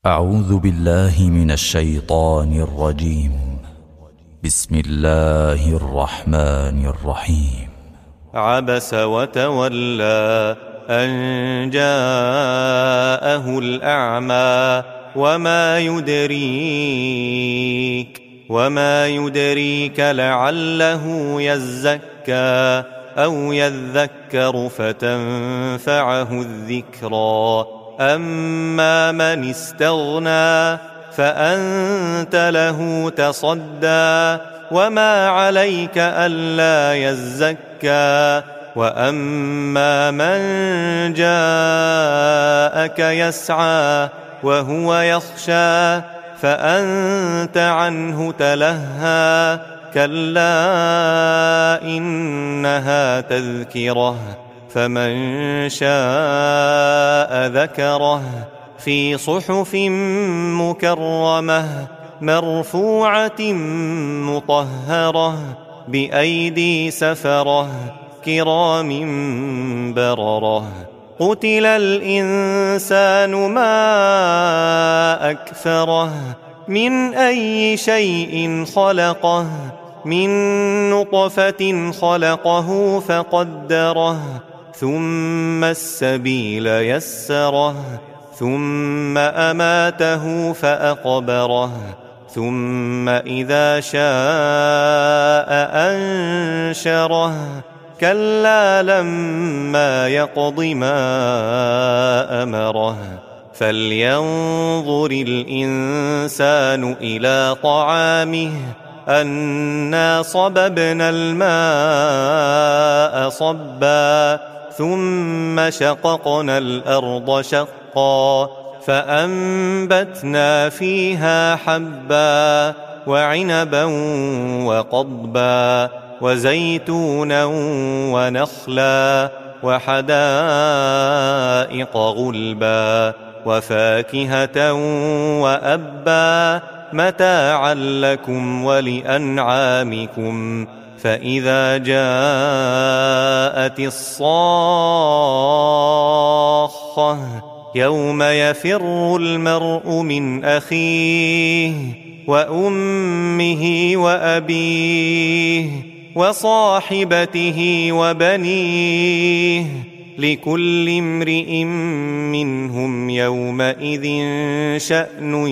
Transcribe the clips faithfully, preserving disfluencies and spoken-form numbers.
أعوذ بالله من الشيطان الرجيم. بسم الله الرحمن الرحيم. عبس وتولى أن جاءه الأعمى وما يدريك وما يدريك لعله يزكى أو يذكر فتنفعه الذكرى. أما من استغنى فأنت له تصدى وما عليك ألا يزكى. وأما من جاءك يسعى وهو يخشى فأنت عنه تلهى. كلا إنها تذكرة فمن شاء ذكره في صحف مكرمة مرفوعة مطهرة بأيدي سفرة كرام بررة. قتل الإنسان ما أكفره من أي شيء خلقه من نطفة خلقه فقدره ثم السبيل يسره ثم أماته فأقبره ثم إذا شاء أنشره. كلا لما يقض ما أمره. فلينظر الإنسان إلى طعامه أنا صببنا الماء صبا ثم شققنا الأرض شقا فأنبتنا فيها حبا وعنبا وقضبا وزيتونا ونخلا وحدائق غلبا وفاكهة وأبا متاعا لكم ولأنعامكم. فإذا جاءت الصاخة يوم يفر المرء من أخيه وأمه وأبيه وصاحبته وبنيه لكل امرئ منهم يومئذ شأن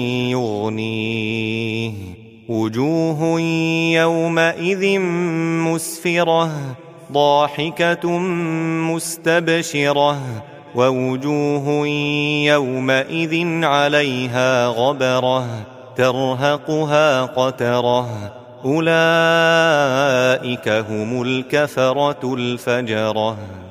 يغنيه. وجوه يومئذ مسفرة ضاحكة مستبشرة ووجوه يومئذ عليها غبرة ترهقها قترة. أولئك هم الكفرة الفجرة.